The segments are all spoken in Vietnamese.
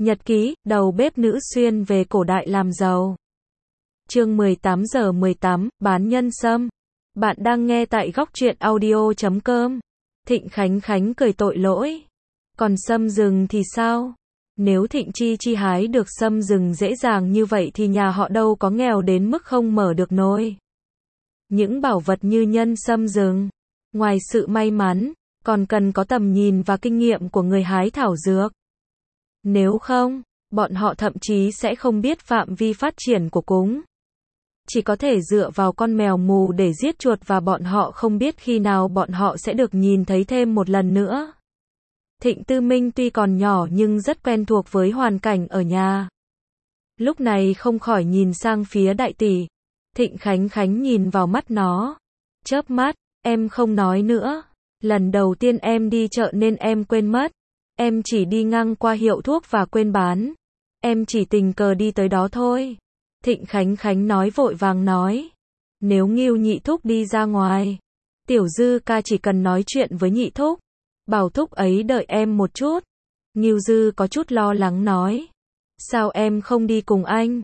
Nhật ký, đầu bếp nữ xuyên về cổ đại làm giàu. Chương 18 giờ 18, bán nhân sâm. Bạn đang nghe tại góc truyện audio.com. Thịnh Khánh Khánh cười tội lỗi. Còn sâm rừng thì sao? Nếu Thịnh Chi Chi hái được sâm rừng dễ dàng như vậy thì nhà họ đâu có nghèo đến mức không mở được nồi. Những bảo vật như nhân sâm rừng, ngoài sự may mắn, còn cần có tầm nhìn và kinh nghiệm của người hái thảo dược. Nếu không, bọn họ thậm chí sẽ không biết phạm vi phát triển của cúng. Chỉ có thể dựa vào con mèo mù để giết chuột và bọn họ không biết khi nào bọn họ sẽ được nhìn thấy thêm một lần nữa. Thịnh Tư Minh tuy còn nhỏ nhưng rất quen thuộc với hoàn cảnh ở nhà. Lúc này không khỏi nhìn sang phía đại tỷ. Thịnh Khánh Khánh nhìn vào mắt nó. Chớp mắt, em không nói nữa. Lần đầu tiên em đi chợ nên em quên mất. Em chỉ đi ngang qua hiệu thuốc và quên bán. Em chỉ tình cờ đi tới đó thôi. Thịnh Khánh Khánh nói vội vàng nói. Nếu Ngưu nhị thúc đi ra ngoài, Tiểu Dư ca chỉ cần nói chuyện với nhị thúc. Bảo thúc ấy đợi em một chút. Ngưu Dư có chút lo lắng nói. Sao em không đi cùng anh?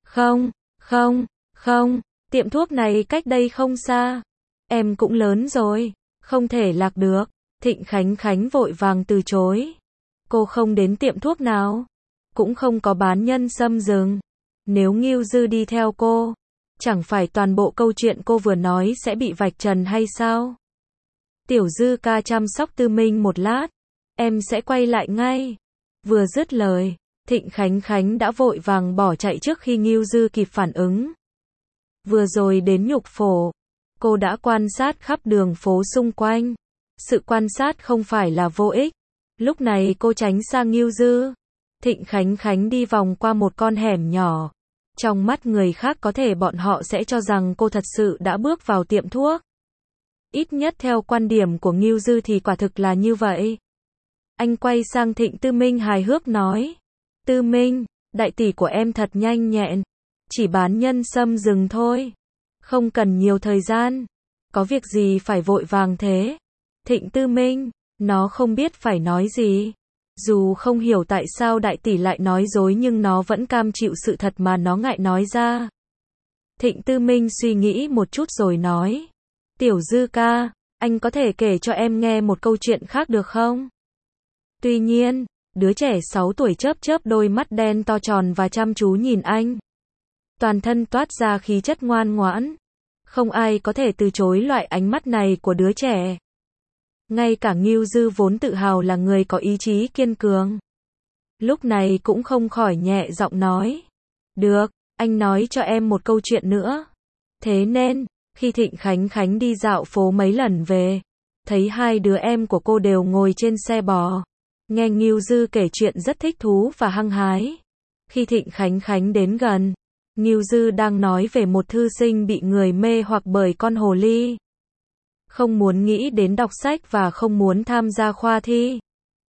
Không, tiệm thuốc này cách đây không xa. Em cũng lớn rồi, không thể lạc được. Thịnh Khánh Khánh vội vàng từ chối. Cô không đến tiệm thuốc nào, cũng không có bán nhân sâm rừng. Nếu Ngưu Dư đi theo cô, chẳng phải toàn bộ câu chuyện cô vừa nói sẽ bị vạch trần hay sao? Tiểu Dư ca chăm sóc Tư Minh một lát, em sẽ quay lại ngay. Vừa dứt lời, Thịnh Khánh Khánh đã vội vàng bỏ chạy trước khi Ngưu Dư kịp phản ứng. Vừa rồi đến Nhục Phổ, cô đã quan sát khắp đường phố xung quanh. Sự quan sát không phải là vô ích. Lúc này cô tránh sang Ngưu Dư. Thịnh Khánh Khánh đi vòng qua một con hẻm nhỏ. Trong mắt người khác có thể bọn họ sẽ cho rằng cô thật sự đã bước vào tiệm thuốc. Ít nhất theo quan điểm của Ngưu Dư thì quả thực là như vậy. Anh quay sang Thịnh Tư Minh hài hước nói. Tư Minh, đại tỷ của em thật nhanh nhẹn. Chỉ bán nhân sâm rừng thôi. Không cần nhiều thời gian. Có việc gì phải vội vàng thế? Thịnh Tư Minh, nó không biết phải nói gì. Dù không hiểu tại sao đại tỷ lại nói dối nhưng nó vẫn cam chịu sự thật mà nó ngại nói ra. Thịnh Tư Minh suy nghĩ một chút rồi nói. Tiểu Dư ca, anh có thể kể cho em nghe một câu chuyện khác được không? Tuy nhiên, đứa trẻ 6 tuổi chớp chớp đôi mắt đen to tròn và chăm chú nhìn anh. Toàn thân toát ra khí chất ngoan ngoãn. Không ai có thể từ chối loại ánh mắt này của đứa trẻ. Ngay cả Ngưu Dư vốn tự hào là người có ý chí kiên cường. Lúc này cũng không khỏi nhẹ giọng nói. Được, anh nói cho em một câu chuyện nữa. Thế nên, khi Thịnh Khánh Khánh đi dạo phố mấy lần về, thấy hai đứa em của cô đều ngồi trên xe bò. Nghe Ngưu Dư kể chuyện rất thích thú và hăng hái. Khi Thịnh Khánh Khánh đến gần, Ngưu Dư đang nói về một thư sinh bị người mê hoặc bởi con hồ ly. Không muốn nghĩ đến đọc sách và không muốn tham gia khoa thi.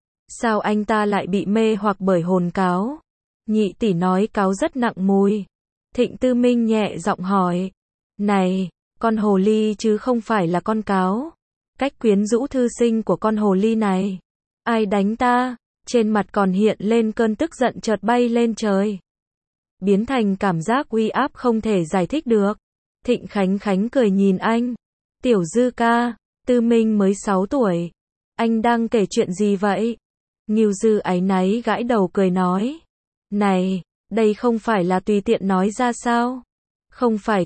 Sao anh ta lại bị mê hoặc bởi hồn cáo? Nhị tỷ nói cáo rất nặng mùi. Thịnh Tư Minh nhẹ giọng hỏi. Này, con hồ ly chứ không phải là con cáo. Cách quyến rũ thư sinh của con hồ ly này. Ai đánh ta? Trên mặt còn hiện lên cơn tức giận chợt bay lên trời. Biến thành cảm giác uy áp không thể giải thích được. Thịnh Khánh Khánh cười nhìn anh. Tiểu Dư ca, Tư Minh mới 6 tuổi. Anh đang kể chuyện gì vậy? Ngưu Dư áy náy gãi đầu cười nói. Này, đây không phải là tùy tiện nói ra sao? Không phải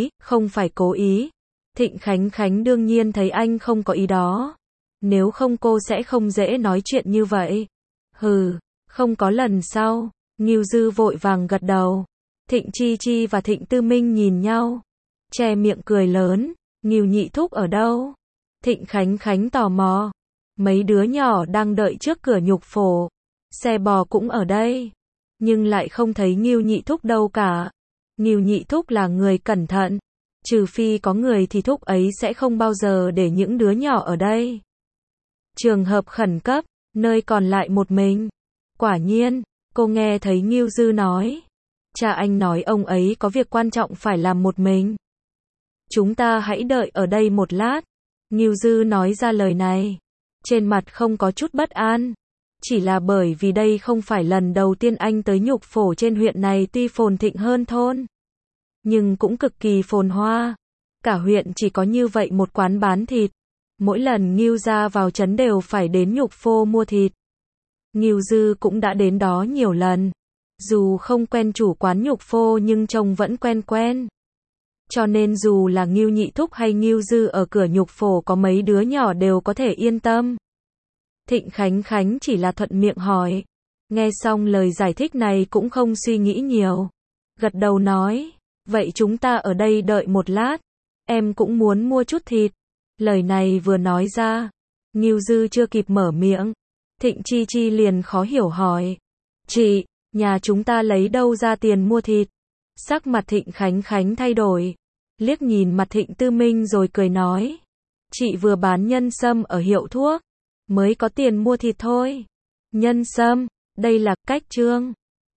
cố ý. Thịnh Khánh Khánh đương nhiên thấy anh không có ý đó. Nếu không cô sẽ không dễ nói chuyện như vậy. Hừ, không có lần sau. Ngưu Dư vội vàng gật đầu. Thịnh Chi Chi và Thịnh Tư Minh nhìn nhau. Che miệng cười lớn. Ngưu nhị thúc ở đâu? Thịnh Khánh Khánh tò mò. Mấy đứa nhỏ đang đợi trước cửa Nhục Phổ. Xe bò cũng ở đây. Nhưng lại không thấy Ngưu nhị thúc đâu cả. Ngưu nhị thúc là người cẩn thận. Trừ phi có người thì thúc ấy sẽ không bao giờ để những đứa nhỏ ở đây. Trường hợp khẩn cấp, nơi còn lại một mình. Quả nhiên, cô nghe thấy Ngưu Dư nói. Cha anh nói ông ấy có việc quan trọng phải làm một mình. Chúng ta hãy đợi ở đây một lát. Ngưu Dư nói ra lời này. Trên mặt không có chút bất an. Chỉ là bởi vì đây không phải lần đầu tiên anh tới nhục phổ trên huyện này, tuy phồn thịnh hơn thôn, nhưng cũng cực kỳ phồn hoa. Cả huyện chỉ có như vậy một quán bán thịt. Mỗi lần Ngưu gia vào trấn đều phải đến nhục phô mua thịt. Ngưu Dư cũng đã đến đó nhiều lần. Dù không quen chủ quán nhục phô nhưng trông vẫn quen quen. Cho nên dù là Ngưu Nhị Thúc hay Ngưu Dư ở cửa nhục phổ có mấy đứa nhỏ đều có thể yên tâm. Thịnh Khánh Khánh chỉ là thuận miệng hỏi. Nghe xong lời giải thích này cũng không suy nghĩ nhiều. Gật đầu nói, vậy chúng ta ở đây đợi một lát. Em cũng muốn mua chút thịt. Lời này vừa nói ra, Ngưu Dư chưa kịp mở miệng. Thịnh Chi Chi liền khó hiểu hỏi. Chị, nhà chúng ta lấy đâu ra tiền mua thịt? Sắc mặt Thịnh Khánh Khánh thay đổi. Liếc nhìn mặt Thịnh Tư Minh rồi cười nói. Chị vừa bán nhân sâm ở hiệu thuốc. Mới có tiền mua thịt thôi. Nhân sâm, đây là cách trương.